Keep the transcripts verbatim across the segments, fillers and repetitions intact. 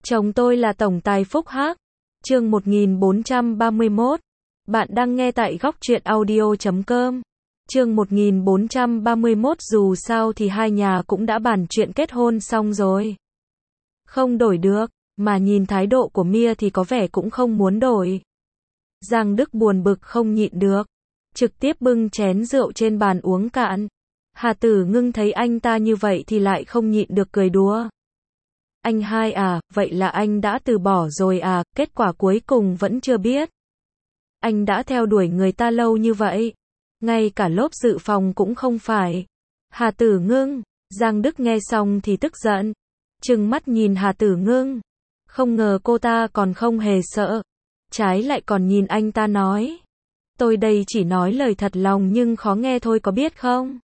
Chồng tôi là tổng tài Phúc Hắc. Chương một nghìn bốn trăm ba mươi mốt. Bạn đang nghe tại góc truyện audio chấm com. Chương một nghìn bốn trăm ba mươi mốt. Dù sao thì hai nhà cũng đã bàn chuyện kết hôn xong rồi. Không đổi được, mà nhìn thái độ của Mia thì có vẻ cũng không muốn đổi. Giang Đức buồn bực không nhịn được, trực tiếp bưng chén rượu trên bàn uống cạn. Hà Tử Ngưng thấy anh ta như vậy thì lại không nhịn được cười đùa. Anh hai à, vậy là anh đã từ bỏ rồi à, kết quả cuối cùng vẫn chưa biết. Anh đã theo đuổi người ta lâu như vậy, ngay cả lốp dự phòng cũng không phải. Hà Tử Ngưng, Giang Đức nghe xong thì tức giận, trừng mắt nhìn Hà Tử Ngưng. Không ngờ cô ta còn không hề sợ, trái lại còn nhìn anh ta nói. Tôi đây chỉ nói lời thật lòng nhưng khó nghe thôi có biết không?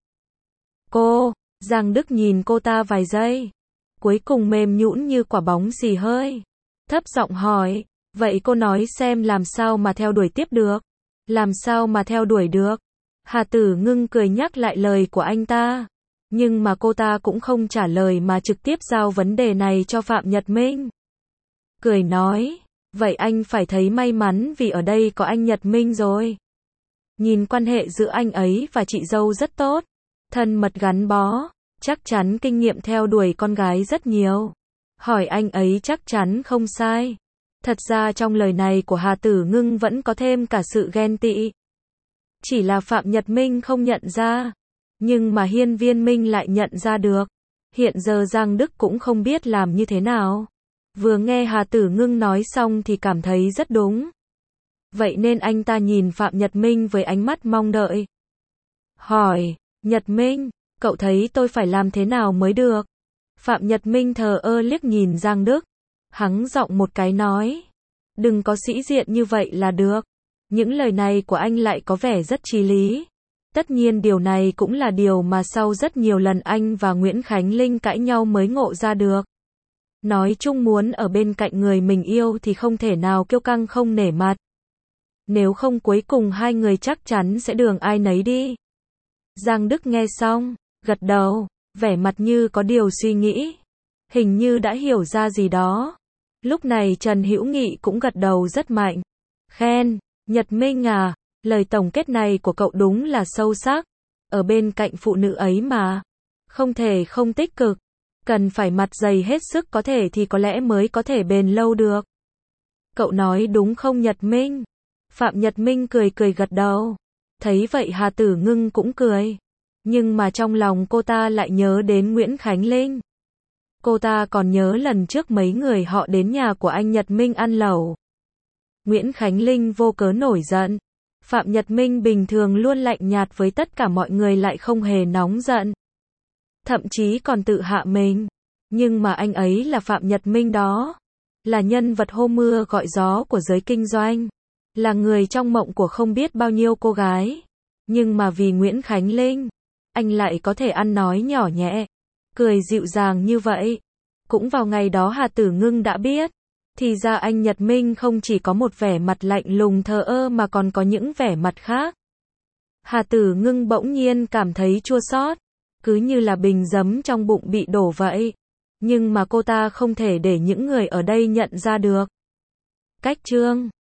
Cô, Giang Đức nhìn cô ta vài giây, cuối cùng mềm nhũn như quả bóng xì hơi, thấp giọng hỏi, vậy cô nói xem làm sao mà theo đuổi tiếp được? Làm sao mà theo đuổi được? Hà Tử Ngưng cười nhắc lại lời của anh ta, nhưng mà cô ta cũng không trả lời mà trực tiếp giao vấn đề này cho Phạm Nhật Minh. Cười nói, vậy anh phải thấy may mắn vì ở đây có anh Nhật Minh rồi. Nhìn quan hệ giữa anh ấy và chị dâu rất tốt, thân mật gắn bó, chắc chắn kinh nghiệm theo đuổi con gái rất nhiều. Hỏi anh ấy chắc chắn không sai. Thật ra trong lời này của Hà Tử Ngưng vẫn có thêm cả sự ghen tị. Chỉ là Phạm Nhật Minh không nhận ra, nhưng mà Hiên Viên Minh lại nhận ra được. Hiện giờ Giang Đức cũng không biết làm như thế nào. Vừa nghe Hà Tử Ngưng nói xong thì cảm thấy rất đúng. Vậy nên anh ta nhìn Phạm Nhật Minh với ánh mắt mong đợi. Hỏi, Nhật Minh, cậu thấy tôi phải làm thế nào mới được? Phạm Nhật Minh thờ ơ liếc nhìn Giang Đức, hắng giọng một cái nói. Đừng có sĩ diện như vậy là được. Những lời này của anh lại có vẻ rất chí lý. Tất nhiên điều này cũng là điều mà sau rất nhiều lần anh và Nguyễn Khánh Linh cãi nhau mới ngộ ra được. Nói chung muốn ở bên cạnh người mình yêu thì không thể nào kiêu căng không nể mặt. Nếu không cuối cùng hai người chắc chắn sẽ đường ai nấy đi. Giang Đức nghe xong, gật đầu, vẻ mặt như có điều suy nghĩ. Hình như đã hiểu ra gì đó. Lúc này Trần Hữu Nghị cũng gật đầu rất mạnh. Khen, Nhật Minh à, lời tổng kết này của cậu đúng là sâu sắc. Ở bên cạnh phụ nữ ấy mà, không thể không tích cực. Cần phải mặt dày hết sức có thể thì có lẽ mới có thể bền lâu được. Cậu nói đúng không Nhật Minh? Phạm Nhật Minh cười cười gật đầu. Thấy vậy Hà Tử Ngưng cũng cười. Nhưng mà trong lòng cô ta lại nhớ đến Nguyễn Khánh Linh. Cô ta còn nhớ lần trước mấy người họ đến nhà của anh Nhật Minh ăn lẩu. Nguyễn Khánh Linh vô cớ nổi giận. Phạm Nhật Minh bình thường luôn lạnh nhạt với tất cả mọi người lại không hề nóng giận. Thậm chí còn tự hạ mình. Nhưng mà anh ấy là Phạm Nhật Minh đó. Là nhân vật hô mưa gọi gió của giới kinh doanh. Là người trong mộng của không biết bao nhiêu cô gái. Nhưng mà vì Nguyễn Khánh Linh, anh lại có thể ăn nói nhỏ nhẹ, cười dịu dàng như vậy. Cũng vào ngày đó Hà Tử Ngưng đã biết. Thì ra anh Nhật Minh không chỉ có một vẻ mặt lạnh lùng thờ ơ mà còn có những vẻ mặt khác. Hà Tử Ngưng bỗng nhiên cảm thấy chua xót, cứ như là bình giấm trong bụng bị đổ vậy. Nhưng mà cô ta không thể để những người ở đây nhận ra được. Cách chương